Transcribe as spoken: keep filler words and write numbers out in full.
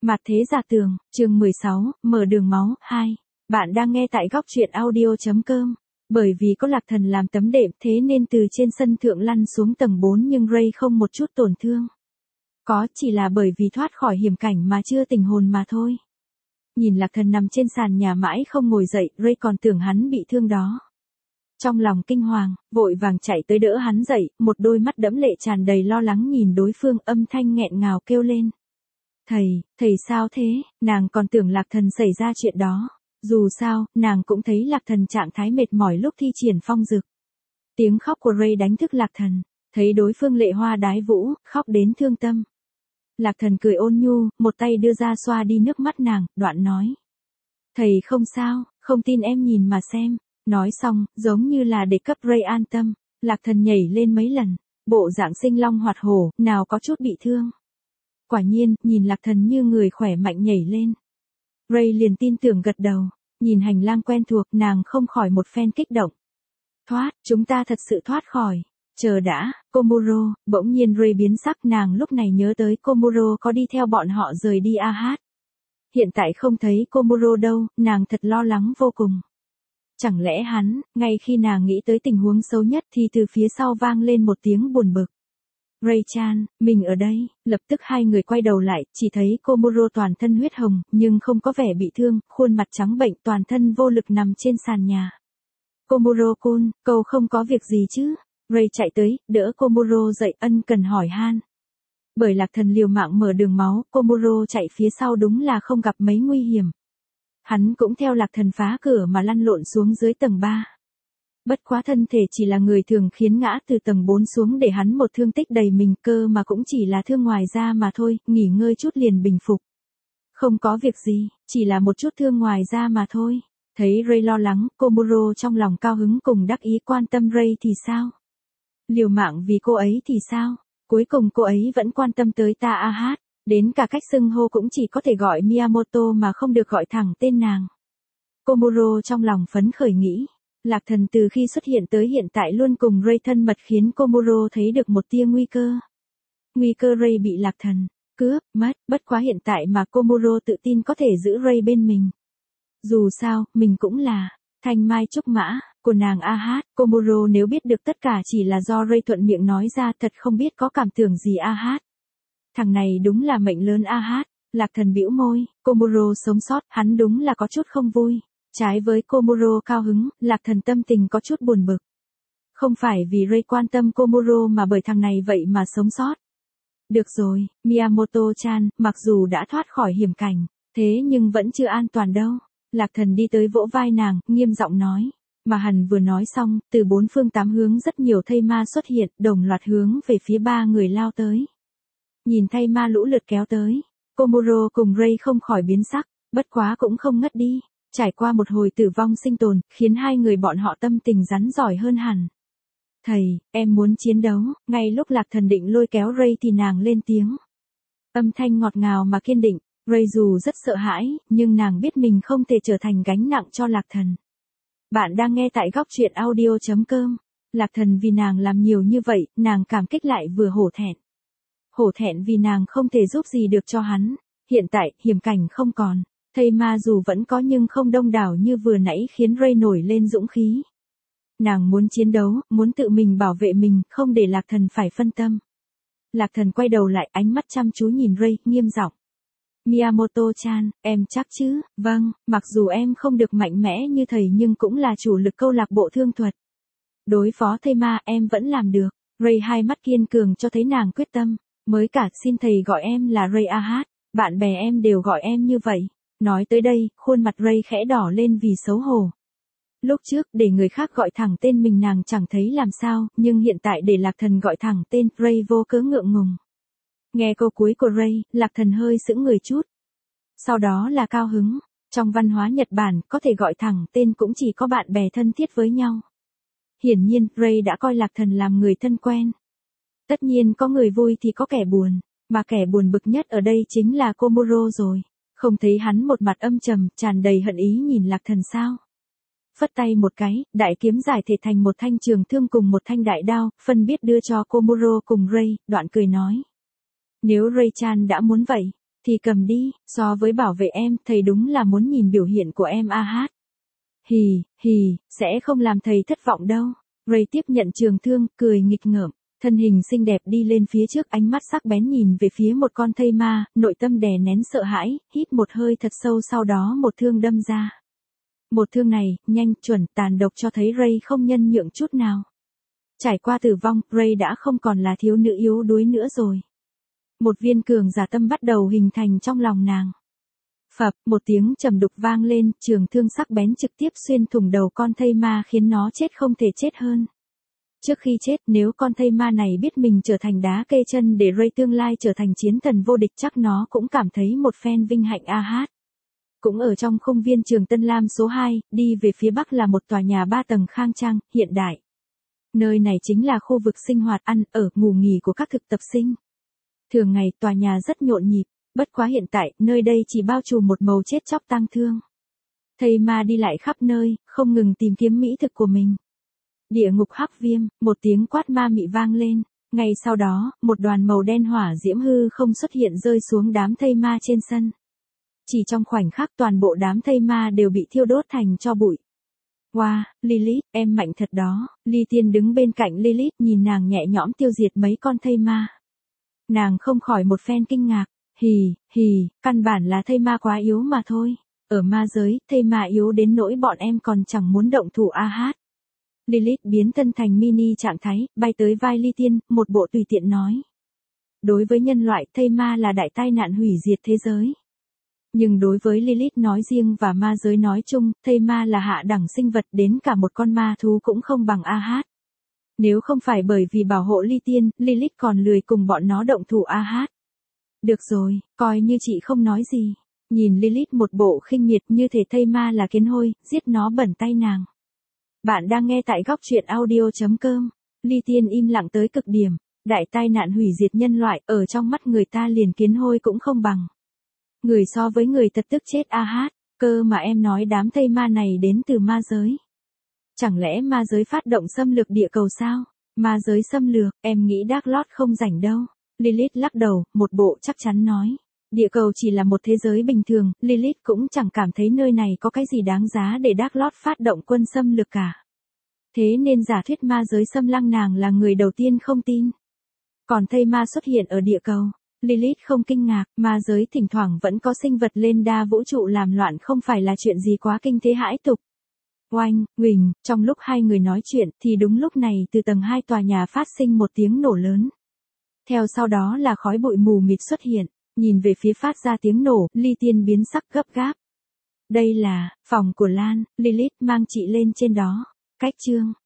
Mặt thế giả tường, chương mười sáu, mở đường máu, hai. Bạn đang nghe tại góc truyện audio.com. Bởi vì có Lạc Thần làm tấm đệm thế nên từ trên sân thượng lăn xuống tầng bốn nhưng Ray không một chút tổn thương. Có chỉ là bởi vì thoát khỏi hiểm cảnh mà chưa tỉnh hồn mà thôi. Nhìn Lạc Thần nằm trên sàn nhà mãi không ngồi dậy, Ray còn tưởng hắn bị thương đó. Trong lòng kinh hoàng, vội vàng chạy tới đỡ hắn dậy, một đôi mắt đẫm lệ tràn đầy lo lắng nhìn đối phương, âm thanh nghẹn ngào kêu lên. Thầy, thầy sao thế, nàng còn tưởng Lạc Thần xảy ra chuyện đó. Dù sao, nàng cũng thấy Lạc Thần trạng thái mệt mỏi lúc thi triển phong dực. Tiếng khóc của Ray đánh thức Lạc Thần, thấy đối phương lệ hoa đái vũ, khóc đến thương tâm. Lạc Thần cười ôn nhu, một tay đưa ra xoa đi nước mắt nàng, đoạn nói. Thầy không sao, không tin em nhìn mà xem. Nói xong, giống như là để cấp Ray an tâm, Lạc Thần nhảy lên mấy lần, bộ dạng sinh long hoạt hổ, nào có chút bị thương. Quả nhiên, nhìn Lạc Thần như người khỏe mạnh nhảy lên. Ray liền tin tưởng gật đầu, nhìn hành lang quen thuộc nàng không khỏi một phen kích động. Thoát, chúng ta thật sự thoát khỏi. Chờ đã, Komuro, bỗng nhiên Ray biến sắc, nàng lúc này nhớ tới Komuro có đi theo bọn họ rời đi a hát. Hiện tại không thấy Komuro đâu, nàng thật lo lắng vô cùng. Chẳng lẽ hắn, ngay khi nàng nghĩ tới tình huống xấu nhất thì từ phía sau vang lên một tiếng buồn bực. Ray-chan, mình ở đây, lập tức hai người quay đầu lại, chỉ thấy Komuro toàn thân huyết hồng, nhưng không có vẻ bị thương, khuôn mặt trắng bệnh toàn thân vô lực nằm trên sàn nhà. Komuro-kun, cậu không có việc gì chứ? Ray chạy tới, đỡ Komuro dậy, ân cần hỏi han. Bởi Lạc Thần liều mạng mở đường máu, Komuro chạy phía sau đúng là không gặp mấy nguy hiểm. Hắn cũng theo Lạc Thần phá cửa mà lăn lộn xuống dưới tầng ba. Bất quá thân thể chỉ là người thường khiến ngã từ tầng bốn xuống để hắn một thương tích đầy mình, cơ mà cũng chỉ là thương ngoài da mà thôi, nghỉ ngơi chút liền bình phục. Không có việc gì, chỉ là một chút thương ngoài da mà thôi. Thấy Ray lo lắng, Komuro trong lòng cao hứng cùng đắc ý, quan tâm Ray thì sao? Liều mạng vì cô ấy thì sao? Cuối cùng cô ấy vẫn quan tâm tới ta a hát. Đến cả cách xưng hô cũng chỉ có thể gọi Miyamoto mà không được gọi thẳng tên nàng. Komuro trong lòng phấn khởi nghĩ. Lạc Thần từ khi xuất hiện tới hiện tại luôn cùng Ray thân mật khiến Komuro thấy được một tia nguy cơ. Nguy cơ Ray bị Lạc Thần cướp, mất, bất quá hiện tại mà Komuro tự tin có thể giữ Ray bên mình. Dù sao, mình cũng là thanh mai trúc mã của nàng a hát. Komuro nếu biết được tất cả chỉ là do Ray thuận miệng nói ra, thật không biết có cảm tưởng gì a hát. Thằng này đúng là mệnh lớn a hát. Lạc Thần bĩu môi, Komuro sống sót, hắn đúng là có chút không vui. Trái với Komuro cao hứng, Lạc Thần tâm tình có chút buồn bực. Không phải vì Ray quan tâm Komuro mà bởi thằng này vậy mà sống sót. Được rồi, Miyamoto-chan, mặc dù đã thoát khỏi hiểm cảnh, thế nhưng vẫn chưa an toàn đâu. Lạc Thần đi tới vỗ vai nàng, nghiêm giọng nói. Mà hắn vừa nói xong, từ bốn phương tám hướng rất nhiều thây ma xuất hiện, đồng loạt hướng về phía ba người lao tới. Nhìn thây ma lũ lượt kéo tới, Komuro cùng Ray không khỏi biến sắc, bất quá cũng không ngất đi. Trải qua một hồi tử vong sinh tồn, khiến hai người bọn họ tâm tình rắn giỏi hơn hẳn. Thầy, em muốn chiến đấu. Ngay lúc Lạc Thần định lôi kéo Ray thì nàng lên tiếng. Âm thanh ngọt ngào mà kiên định. Ray dù rất sợ hãi, nhưng nàng biết mình không thể trở thành gánh nặng cho Lạc Thần. Bạn đang nghe tại góc truyện audio.com. Lạc Thần vì nàng làm nhiều như vậy, nàng cảm kích lại vừa hổ thẹn. Hổ thẹn vì nàng không thể giúp gì được cho hắn. Hiện tại, hiểm cảnh không còn. Thây ma dù vẫn có nhưng không đông đảo như vừa nãy, khiến Ray nổi lên dũng khí. Nàng muốn chiến đấu, muốn tự mình bảo vệ mình, không để Lạc Thần phải phân tâm. Lạc Thần quay đầu lại, ánh mắt chăm chú nhìn Ray, nghiêm giọng. Miyamoto-chan, em chắc chứ? Vâng, mặc dù em không được mạnh mẽ như thầy nhưng cũng là chủ lực câu lạc bộ thương thuật. Đối phó thây ma em vẫn làm được. Ray hai mắt kiên cường cho thấy nàng quyết tâm. Mới cả xin thầy gọi em là Ray a hát, bạn bè em đều gọi em như vậy. Nói tới đây, khuôn mặt Ray khẽ đỏ lên vì xấu hổ. Lúc trước, để người khác gọi thẳng tên mình nàng chẳng thấy làm sao, nhưng hiện tại để Lạc Thần gọi thẳng tên, Ray vô cớ ngượng ngùng. Nghe câu cuối của Ray, Lạc Thần hơi sững người chút. Sau đó là cao hứng. Trong văn hóa Nhật Bản, có thể gọi thẳng tên cũng chỉ có bạn bè thân thiết với nhau. Hiển nhiên, Ray đã coi Lạc Thần làm người thân quen. Tất nhiên có người vui thì có kẻ buồn, mà kẻ buồn bực nhất ở đây chính là Komuro rồi. Không thấy hắn một mặt âm trầm, tràn đầy hận ý nhìn Lạc Thần sao? Phất tay một cái, đại kiếm giải thể thành một thanh trường thương cùng một thanh đại đao, phân biệt đưa cho Komuro cùng Ray, đoạn cười nói. Nếu Ray-chan đã muốn vậy, Thì cầm đi, so với bảo vệ em, thầy đúng là muốn nhìn biểu hiện của em a hát. Hì, hì, sẽ không làm thầy thất vọng đâu. Ray tiếp nhận trường thương, cười nghịch ngợm. Thân hình xinh đẹp đi lên phía trước, ánh mắt sắc bén nhìn về phía một con thây ma, nội tâm đè nén sợ hãi, hít một hơi thật sâu, sau đó một thương đâm ra. Một thương này, nhanh, chuẩn, tàn độc, cho thấy Ray không nhân nhượng chút nào. Trải qua tử vong, Ray đã không còn là thiếu nữ yếu đuối nữa rồi. Một viên cường giả tâm bắt đầu hình thành trong lòng nàng. Phập, một tiếng trầm đục vang lên, trường thương sắc bén trực tiếp xuyên thủng đầu con thây ma, khiến nó chết không thể chết hơn. Trước khi chết, nếu con thây ma này biết mình trở thành đá kê chân để Ray tương lai trở thành chiến thần vô địch, chắc nó cũng cảm thấy một phen vinh hạnh a hát. Cũng ở trong công viên trường Tân Lam số hai, đi về phía bắc là một tòa nhà ba tầng khang trang, hiện đại. Nơi này chính là khu vực sinh hoạt, ăn, ở, ngủ nghỉ của các thực tập sinh. Thường ngày, tòa nhà rất nhộn nhịp, bất quá hiện tại, nơi đây chỉ bao trùm một màu chết chóc tang thương. Thây ma đi lại khắp nơi, không ngừng tìm kiếm mỹ thực của mình. Địa ngục hắc viêm, một tiếng quát ma mị vang lên. Ngay sau đó, một đoàn màu đen hỏa diễm hư không xuất hiện rơi xuống đám thây ma trên sân. Chỉ trong khoảnh khắc, toàn bộ đám thây ma đều bị thiêu đốt thành tro bụi. Wow, Lilith, em mạnh thật đó. Ly Tiên đứng bên cạnh Lilith, nhìn nàng nhẹ nhõm tiêu diệt mấy con thây ma. Nàng không khỏi một phen kinh ngạc. Hì, hì, căn bản là thây ma quá yếu mà thôi. Ở ma giới, thây ma yếu đến nỗi bọn em còn chẳng muốn động thủ a hát. Lilith biến thân thành mini trạng thái, bay tới vai Ly Tiên, một bộ tùy tiện nói. Đối với nhân loại, thây ma là đại tai nạn hủy diệt thế giới. Nhưng đối với Lilith nói riêng và ma giới nói chung, thây ma là hạ đẳng sinh vật, đến cả một con ma thú cũng không bằng a hát. Nếu không phải bởi vì bảo hộ Ly Tiên, Lilith còn lười cùng bọn nó động thủ a hát. Được rồi, coi như chị không nói gì. Nhìn Lilith một bộ khinh miệt, như thể thây ma là kiến hôi, giết nó bẩn tay nàng. Bạn đang nghe tại góc truyện audio chấm com. Ly Tiên im lặng tới cực điểm. Đại tai nạn hủy diệt nhân loại, ở trong mắt người ta liền kiến hôi cũng không bằng. Người so với người thật tức chết a hát. Cơ mà em nói đám thây ma này đến từ ma giới. Chẳng lẽ ma giới phát động xâm lược địa cầu sao? Ma giới xâm lược, em nghĩ Dark Lord không rảnh đâu. Lilith lắc đầu, một bộ chắc chắn nói. Địa cầu chỉ là một thế giới bình thường, Lilith cũng chẳng cảm thấy nơi này có cái gì đáng giá để Dark Lord phát động quân xâm lược cả. Thế nên giả thuyết ma giới xâm lăng nàng là người đầu tiên không tin. Còn thây ma xuất hiện ở địa cầu, Lilith không kinh ngạc, ma giới thỉnh thoảng vẫn có sinh vật lên đa vũ trụ làm loạn không phải là chuyện gì quá kinh thế hãi tục. Oanh, Huỳnh, trong lúc hai người nói chuyện thì đúng lúc này từ tầng hai tòa nhà phát sinh một tiếng nổ lớn. Theo sau đó là khói bụi mù mịt xuất hiện, nhìn về phía phát ra tiếng nổ, Ly Tiên biến sắc gấp gáp. Đây là phòng của Lan, Lilith mang chị lên trên đó. Cách chương